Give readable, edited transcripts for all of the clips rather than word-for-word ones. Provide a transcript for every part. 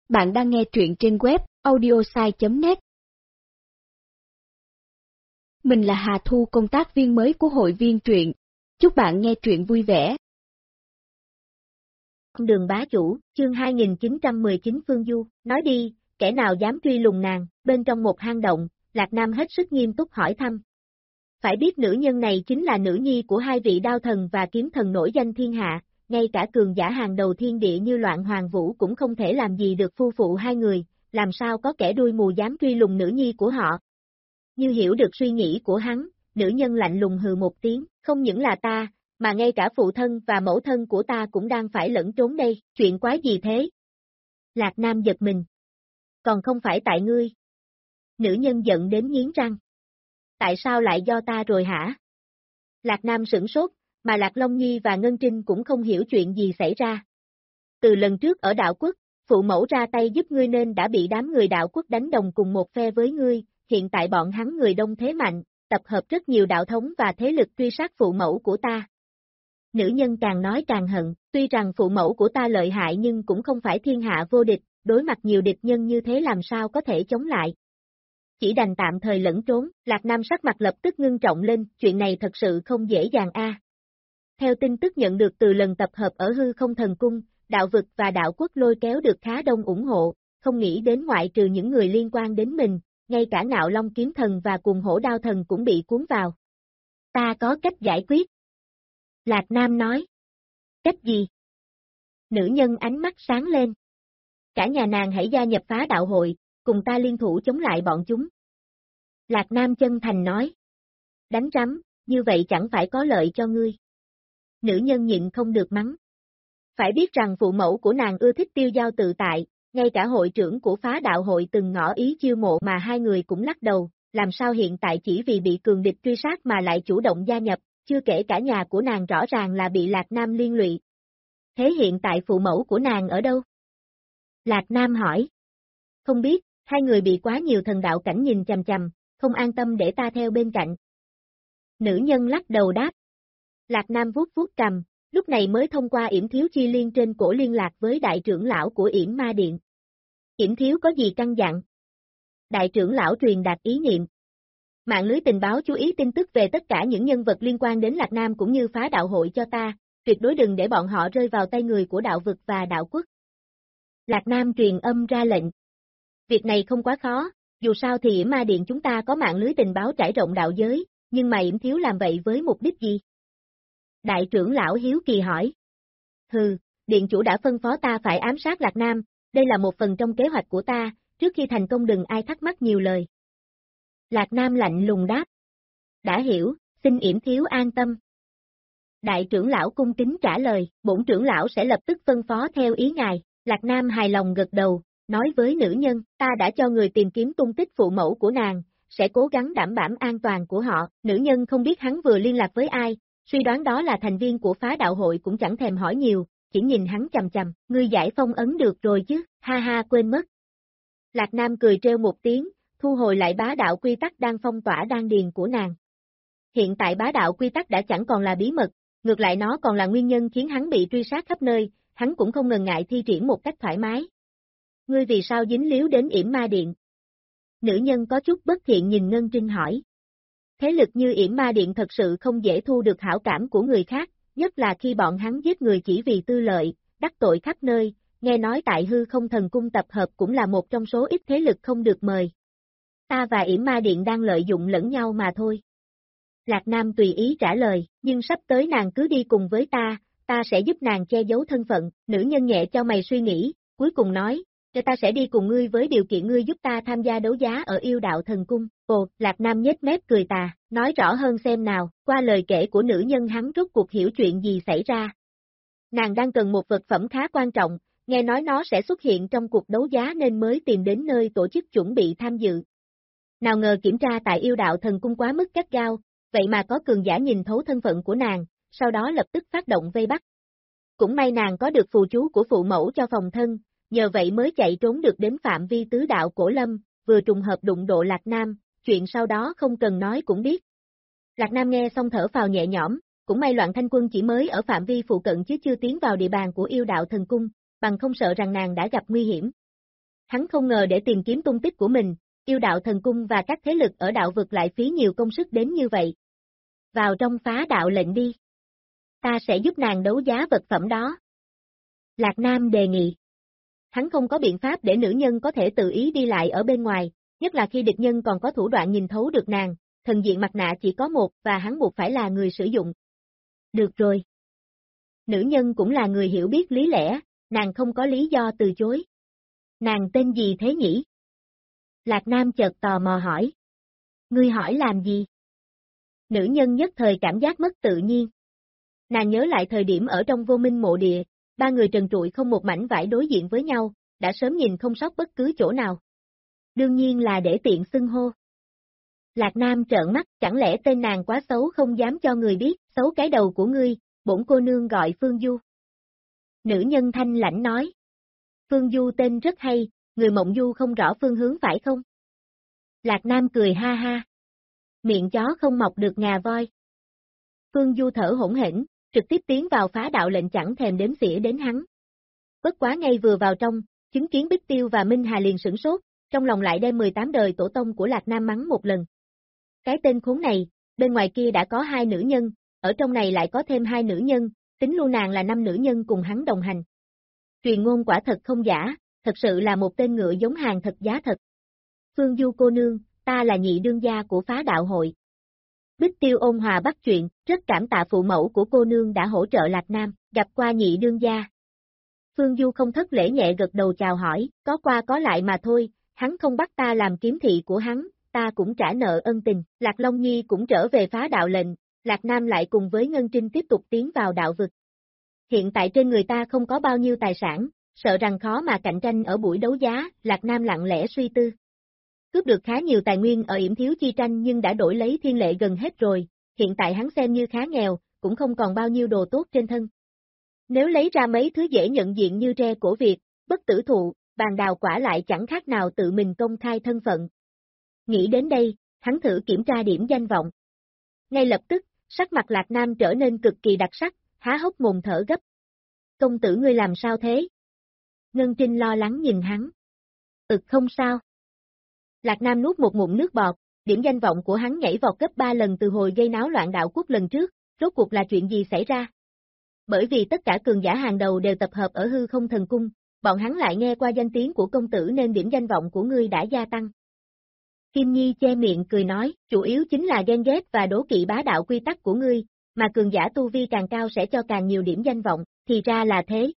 Bạn đang nghe truyện trên web audiosai.net. Mình là Hà Thu, công tác viên mới của hội viên truyện. Chúc bạn nghe truyện vui vẻ. Đường bá chủ, chương 2919 Phương Du, nói đi, kẻ nào dám truy lùng nàng? Bên trong một hang động, Lạc Nam hết sức nghiêm túc hỏi thăm. Phải biết nữ nhân này chính là nữ nhi của hai vị đao thần và kiếm thần nổi danh thiên hạ, ngay cả cường giả hàng đầu thiên địa như Loạn Hoàng Vũ cũng không thể làm gì được phu phụ hai người, làm sao có kẻ đuôi mù dám truy lùng nữ nhi của họ. Như hiểu được suy nghĩ của hắn, nữ nhân lạnh lùng hừ một tiếng, không những là ta, mà ngay cả phụ thân và mẫu thân của ta cũng đang phải lẫn trốn đây, chuyện quái gì thế? Lạc Nam giật mình. Còn không phải tại ngươi. Nữ nhân giận đến nghiến răng. Tại sao lại do ta rồi hả? Lạc Nam sửng sốt, mà Lạc Long Nhi và Ngân Trinh cũng không hiểu chuyện gì xảy ra. Từ lần trước ở đạo quốc, phụ mẫu ra tay giúp ngươi nên đã bị đám người đạo quốc đánh đồng cùng một phe với ngươi, hiện tại bọn hắn người đông thế mạnh, tập hợp rất nhiều đạo thống và thế lực truy sát phụ mẫu của ta. Nữ nhân càng nói càng hận, tuy rằng phụ mẫu của ta lợi hại nhưng cũng không phải thiên hạ vô địch, đối mặt nhiều địch nhân như thế làm sao có thể chống lại. Chỉ đành tạm thời lẫn trốn, Lạc Nam sắc mặt lập tức ngưng trọng lên, chuyện này thật sự không dễ dàng a. Theo tin tức nhận được từ lần tập hợp ở Hư Không Thần Cung, đạo vực và đạo quốc lôi kéo được khá đông ủng hộ, không nghĩ đến ngoại trừ những người liên quan đến mình, ngay cả Ngạo Long Kiếm Thần và Cùng Hổ Đao Thần cũng bị cuốn vào. Ta có cách giải quyết. Lạc Nam nói. Cách gì? Nữ nhân ánh mắt sáng lên. Cả nhà nàng hãy gia nhập phá đạo hội, cùng ta liên thủ chống lại bọn chúng. Lạc Nam chân thành nói. Đánh rắm, như vậy chẳng phải có lợi cho ngươi. Nữ nhân nhịn không được mắng. Phải biết rằng phụ mẫu của nàng ưa thích tiêu dao tự tại, ngay cả hội trưởng của phá đạo hội từng ngỏ ý chiêu mộ mà hai người cũng lắc đầu, làm sao hiện tại chỉ vì bị cường địch truy sát mà lại chủ động gia nhập, chưa kể cả nhà của nàng rõ ràng là bị Lạc Nam liên lụy. Thế hiện tại phụ mẫu của nàng ở đâu? Lạc Nam hỏi. Không biết, hai người bị quá nhiều thần đạo cảnh nhìn chằm chằm, không an tâm để ta theo bên cạnh. Nữ nhân lắc đầu đáp. Lạc Nam vuốt vuốt cầm, lúc này mới thông qua Yểm Thiếu chi liên trên cổ liên lạc với đại trưởng lão của Yểm Ma Điện. Yểm Thiếu có gì căn dặn? Đại trưởng lão truyền đạt ý niệm. Mạng lưới tình báo chú ý tin tức về tất cả những nhân vật liên quan đến Lạc Nam cũng như phá đạo hội cho ta, tuyệt đối đừng để bọn họ rơi vào tay người của đạo vực và đạo quốc. Lạc Nam truyền âm ra lệnh. Việc này không quá khó, dù sao thì Yểm Ma Điện chúng ta có mạng lưới tình báo trải rộng đạo giới, nhưng mà Yểm Thiếu làm vậy với mục đích gì? Đại trưởng lão hiếu kỳ hỏi. Hừ, điện chủ đã phân phó ta phải ám sát Lạc Nam, đây là một phần trong kế hoạch của ta, trước khi thành công đừng ai thắc mắc nhiều lời. Lạc Nam lạnh lùng đáp. Đã hiểu, xin Yểm Thiếu an tâm. Đại trưởng lão cung kính trả lời, bổn trưởng lão sẽ lập tức phân phó theo ý ngài. Lạc Nam hài lòng gật đầu, nói với nữ nhân, ta đã cho người tìm kiếm tung tích phụ mẫu của nàng, sẽ cố gắng đảm bảo an toàn của họ. Nữ nhân không biết hắn vừa liên lạc với ai, suy đoán đó là thành viên của phá đạo hội cũng chẳng thèm hỏi nhiều, chỉ nhìn hắn chằm chằm, ngươi giải phong ấn được rồi chứ, ha ha quên mất. Lạc Nam cười trêu một tiếng, thu hồi lại bá đạo quy tắc đang phong tỏa đan điền của nàng. Hiện tại bá đạo quy tắc đã chẳng còn là bí mật, ngược lại nó còn là nguyên nhân khiến hắn bị truy sát khắp nơi, hắn cũng không ngần ngại thi triển một cách thoải mái. Ngươi vì sao dính líu đến Yểm Ma Điện? Nữ nhân có chút bất thiện nhìn Ngân Trinh hỏi. Thế lực như Yểm Ma Điện thật sự không dễ thu được hảo cảm của người khác, nhất là khi bọn hắn giết người chỉ vì tư lợi, đắc tội khắp nơi, nghe nói tại Hư Không Thần Cung tập hợp cũng là một trong số ít thế lực không được mời. Ta và Yểm Ma Điện đang lợi dụng lẫn nhau mà thôi. Lạc Nam tùy ý trả lời, nhưng sắp tới nàng cứ đi cùng với ta sẽ giúp nàng che giấu thân phận. Nữ nhân nhẹ cho mày suy nghĩ, cuối cùng nói, ta sẽ đi cùng ngươi với điều kiện ngươi giúp ta tham gia đấu giá ở Yêu Đạo Thần Cung. Ồ, Lạc Nam nhếch mép cười tà, nói rõ hơn xem nào, qua lời kể của nữ nhân hắn rốt cuộc hiểu chuyện gì xảy ra. Nàng đang cần một vật phẩm khá quan trọng, nghe nói nó sẽ xuất hiện trong cuộc đấu giá nên mới tìm đến nơi tổ chức chuẩn bị tham dự. Nào ngờ kiểm tra tại Yêu Đạo Thần Cung quá mức gắt gao, vậy mà có cường giả nhìn thấu thân phận của nàng, sau đó lập tức phát động vây bắt. Cũng may nàng có được phù chú của phụ mẫu cho phòng thân, nhờ vậy mới chạy trốn được đến phạm vi tứ đạo Cổ Lâm, vừa trùng hợp đụng độ Lạc Nam, chuyện sau đó không cần nói cũng biết. Lạc Nam nghe xong thở phào nhẹ nhõm, cũng may Loạn Thanh Quân chỉ mới ở phạm vi phụ cận chứ chưa tiến vào địa bàn của Yêu Đạo Thần Cung, bằng không sợ rằng nàng đã gặp nguy hiểm. Hắn không ngờ để tìm kiếm tung tích của mình, yêu đạo thần cung và các thế lực ở đạo vực lại phí nhiều công sức đến như vậy. Vào trong phá đạo lệnh đi. Ta sẽ giúp nàng đấu giá vật phẩm đó. Lạc Nam đề nghị. Hắn không có biện pháp để nữ nhân có thể tự ý đi lại ở bên ngoài, nhất là khi địch nhân còn có thủ đoạn nhìn thấu được nàng, thần diện mặt nạ chỉ có một và hắn buộc phải là người sử dụng. Được rồi. Nữ nhân cũng là người hiểu biết lý lẽ, nàng không có lý do từ chối. Nàng tên gì thế nhỉ? Lạc Nam chợt tò mò hỏi. Ngươi hỏi làm gì? Nữ nhân nhất thời cảm giác mất tự nhiên. Nàng nhớ lại thời điểm ở trong Vô Minh mộ địa, ba người trần trụi không một mảnh vải đối diện với nhau, đã sớm nhìn không sót bất cứ chỗ nào. Đương nhiên là để tiện xưng hô. Lạc Nam trợn mắt, chẳng lẽ tên nàng quá xấu không dám cho người biết, xấu cái đầu của ngươi, bổn cô nương gọi Phương Du. Nữ nhân thanh lãnh nói. Phương Du tên rất hay, người mộng du không rõ phương hướng phải không? Lạc Nam cười ha ha. Miệng chó không mọc được ngà voi. Phương Du thở hổn hển, trực tiếp tiến vào phá đạo lệnh chẳng thèm đếm xỉa đến hắn. Bất quá ngay vừa vào trong, chứng kiến Bích Tiêu và Minh Hà liền sửng sốt, trong lòng lại đem 18 đời tổ tông của Lạc Nam mắng một lần. Cái tên khốn này, bên ngoài kia đã có 2 nữ nhân, ở trong này lại có thêm 2 nữ nhân, tính luôn nàng là 5 nữ nhân cùng hắn đồng hành. Truyền ngôn quả thật không giả, thật sự là một tên ngựa giống hàng thật giá thật. Phương Du cô nương, ta là nhị đương gia của phá đạo hội. Bích Tiêu ôn hòa bắt chuyện, rất cảm tạ phụ mẫu của cô nương đã hỗ trợ Lạc Nam, gặp qua nhị đương gia. Phương Du không thất lễ nhẹ gật đầu chào hỏi, có qua có lại mà thôi, hắn không bắt ta làm kiếm thị của hắn, ta cũng trả nợ ân tình. Lạc Long Nhi cũng trở về phá đạo lệnh, Lạc Nam lại cùng với Ngân Trinh tiếp tục tiến vào đạo vực. Hiện tại trên người ta không có bao nhiêu tài sản, sợ rằng khó mà cạnh tranh ở buổi đấu giá, Lạc Nam lặng lẽ suy tư. Cướp được khá nhiều tài nguyên ở yểm thiếu chi tranh nhưng đã đổi lấy thiên lệ gần hết rồi, hiện tại hắn xem như khá nghèo, cũng không còn bao nhiêu đồ tốt trên thân. Nếu lấy ra mấy thứ dễ nhận diện như tre cổ Việt, bất tử thụ, bàn đào quả lại chẳng khác nào tự mình công khai thân phận. Nghĩ đến đây, hắn thử kiểm tra điểm danh vọng. Ngay lập tức, sắc mặt Lạc Nam trở nên cực kỳ đặc sắc, há hốc mồm thở gấp. Công tử ngươi làm sao thế? Ngân Trinh lo lắng nhìn hắn. Không sao. Lạc Nam nuốt một ngụm nước bọt, điểm danh vọng của hắn nhảy vọt gấp 3 lần từ hồi gây náo loạn đạo quốc lần trước, rốt cuộc là chuyện gì xảy ra? Bởi vì tất cả cường giả hàng đầu đều tập hợp ở hư không thần cung, bọn hắn lại nghe qua danh tiếng của công tử nên điểm danh vọng của ngươi đã gia tăng. Kim Nhi che miệng cười nói, chủ yếu chính là ghen ghét và đố kỵ bá đạo quy tắc của ngươi, mà cường giả tu vi càng cao sẽ cho càng nhiều điểm danh vọng, thì ra là thế.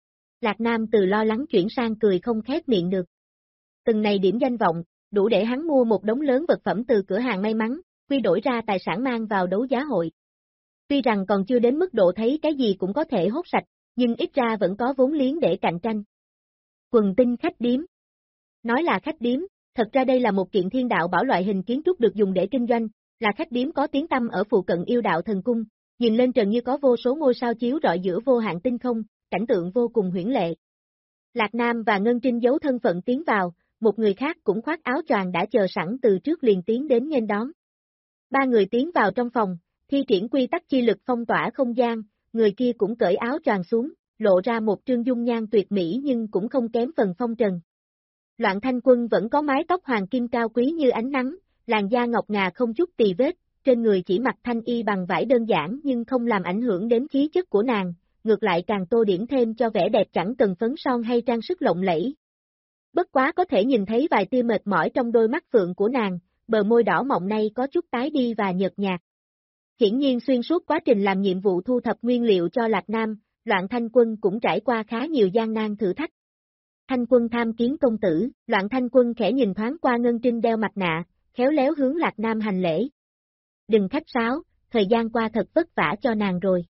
Lạc Nam từ lo lắng chuyển sang cười không khép miệng được. Từng này điểm danh vọng, đủ để hắn mua một đống lớn vật phẩm từ cửa hàng may mắn, quy đổi ra tài sản mang vào đấu giá hội. Tuy rằng còn chưa đến mức độ thấy cái gì cũng có thể hốt sạch, nhưng ít ra vẫn có vốn liếng để cạnh tranh. Quần tinh khách điếm. Nói là khách điếm, thật ra đây là một kiện thiên đạo bảo loại hình kiến trúc được dùng để kinh doanh, là khách điếm có tiếng tăm ở phụ cận yêu đạo thần cung, nhìn lên trần như có vô số ngôi sao chiếu rọi giữa vô hạn tinh không, cảnh tượng vô cùng huyễn lệ. Lạc Nam và Ngân Trinh giấu thân phận tiến vào, một người khác cũng khoác áo choàng đã chờ sẵn từ trước liền tiến đến nghênh đón. Ba người tiến vào trong phòng, thi triển quy tắc chi lực phong tỏa không gian, người kia cũng cởi áo choàng xuống, lộ ra một trương dung nhan tuyệt mỹ nhưng cũng không kém phần phong trần. Loạn Thanh Quân vẫn có mái tóc hoàng kim cao quý như ánh nắng, làn da ngọc ngà không chút tì vết, trên người chỉ mặc thanh y bằng vải đơn giản nhưng không làm ảnh hưởng đến khí chất của nàng, ngược lại càng tô điểm thêm cho vẻ đẹp chẳng cần phấn son hay trang sức lộng lẫy. Bất quá có thể nhìn thấy vài tia mệt mỏi trong đôi mắt phượng của nàng, bờ môi đỏ mọng nay có chút tái đi và nhợt nhạt. Hiển nhiên xuyên suốt quá trình làm nhiệm vụ thu thập nguyên liệu cho Lạc Nam, Loạn Thanh Quân cũng trải qua khá nhiều gian nan thử thách. Thanh Quân tham kiến công tử, Loạn Thanh Quân khẽ nhìn thoáng qua Ngân Trinh đeo mặt nạ, khéo léo hướng Lạc Nam hành lễ. Đừng khách sáo, thời gian qua thật vất vả cho nàng rồi.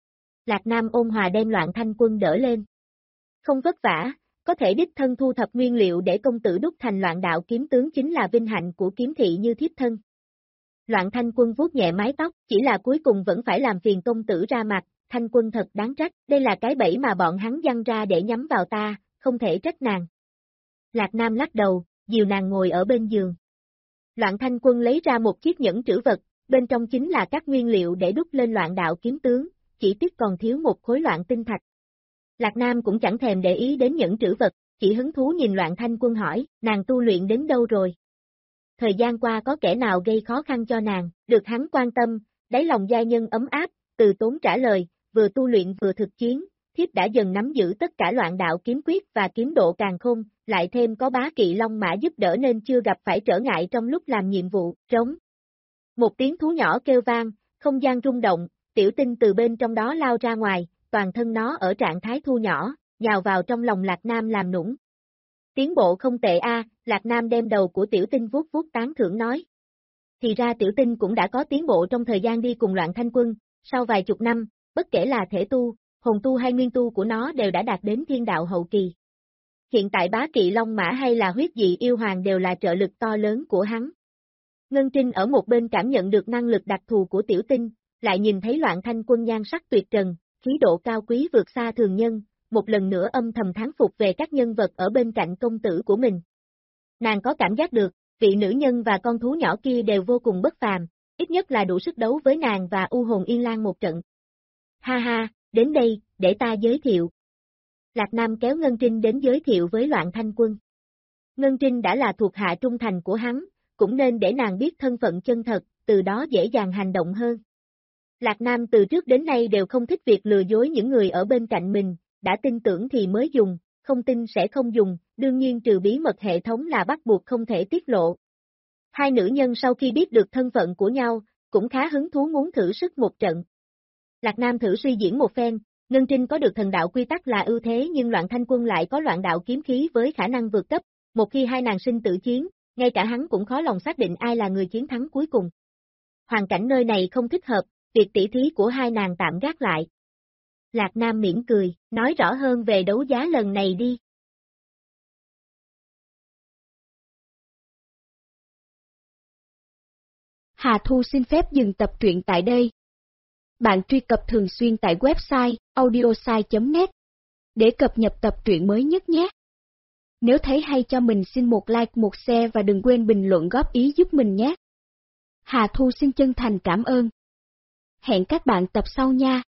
Lạc Nam ôn hòa đem Loạn Thanh Quân đỡ lên. Không vất vả, có thể đích thân thu thập nguyên liệu để công tử đúc thành loạn đạo kiếm tướng chính là vinh hạnh của kiếm thị như thiếp thân. Loạn Thanh Quân vuốt nhẹ mái tóc, chỉ là cuối cùng vẫn phải làm phiền công tử ra mặt, Thanh Quân thật đáng trách, đây là cái bẫy mà bọn hắn giăng ra để nhắm vào ta, không thể trách nàng. Lạc Nam lắc đầu, dìu nàng ngồi ở bên giường. Loạn Thanh Quân lấy ra một chiếc nhẫn trữ vật, bên trong chính là các nguyên liệu để đúc lên loạn đạo kiếm tướng, chỉ tiếc còn thiếu một khối loạn tinh thạch. Lạc Nam cũng chẳng thèm để ý đến nhẫn trữ vật, chỉ hứng thú nhìn Loạn Thanh Quân hỏi, nàng tu luyện đến đâu rồi? Thời gian qua có kẻ nào gây khó khăn cho nàng, được hắn quan tâm, đáy lòng giai nhân ấm áp, Từ Tốn trả lời, vừa tu luyện vừa thực chiến, thiếp đã dần nắm giữ tất cả loạn đạo kiếm quyết và kiếm độ càn khôn, lại thêm có bá kỵ long mã giúp đỡ nên chưa gặp phải trở ngại trong lúc làm nhiệm vụ, trống. Một tiếng thú nhỏ kêu vang, không gian rung động, Tiểu Tinh từ bên trong đó lao ra ngoài, toàn thân nó ở trạng thái thu nhỏ, nhào vào trong lòng Lạc Nam làm nũng. Tiến bộ không tệ a, Lạc Nam đem đầu của Tiểu Tinh vuốt vuốt tán thưởng nói. Thì ra Tiểu Tinh cũng đã có tiến bộ trong thời gian đi cùng Loạn Thanh Quân, sau vài chục năm, bất kể là thể tu, hồn tu hay nguyên tu của nó đều đã đạt đến thiên đạo hậu kỳ. Hiện tại bá kỵ long mã hay là huyết dị yêu hoàng đều là trợ lực to lớn của hắn. Ngân Trinh ở một bên cảm nhận được năng lực đặc thù của Tiểu Tinh, lại nhìn thấy Loạn Thanh Quân nhan sắc tuyệt trần, khí độ cao quý vượt xa thường nhân, một lần nữa âm thầm thán phục về các nhân vật ở bên cạnh công tử của mình. Nàng có cảm giác được, vị nữ nhân và con thú nhỏ kia đều vô cùng bất phàm, ít nhất là đủ sức đấu với nàng và U Hồn Yên Lang một trận. Ha ha, đến đây, để ta giới thiệu. Lạc Nam kéo Ngân Trinh đến giới thiệu với Loạn Thanh Quân. Ngân Trinh đã là thuộc hạ trung thành của hắn, cũng nên để nàng biết thân phận chân thật, từ đó dễ dàng hành động hơn. Lạc Nam từ trước đến nay đều không thích việc lừa dối những người ở bên cạnh mình, đã tin tưởng thì mới dùng, không tin sẽ không dùng, đương nhiên trừ bí mật hệ thống là bắt buộc không thể tiết lộ. Hai nữ nhân sau khi biết được thân phận của nhau, cũng khá hứng thú muốn thử sức một trận. Lạc Nam thử suy diễn một phen, Ngân Trinh có được thần đạo quy tắc là ưu thế nhưng Loạn Thanh Quân lại có loạn đạo kiếm khí với khả năng vượt cấp, một khi hai nàng sinh tử chiến, ngay cả hắn cũng khó lòng xác định ai là người chiến thắng cuối cùng. Hoàn cảnh nơi này không thích hợp, việc tỉ thí của hai nàng tạm gác lại. Lạc Nam mỉm cười, nói rõ hơn về đấu giá lần này đi. Hà Thu xin phép dừng tập truyện tại đây. Bạn truy cập thường xuyên tại website audiosai.net để cập nhật tập truyện mới nhất nhé. Nếu thấy hay cho mình xin một like một share và đừng quên bình luận góp ý giúp mình nhé. Hà Thu xin chân thành cảm ơn. Hẹn các bạn tập sau nha.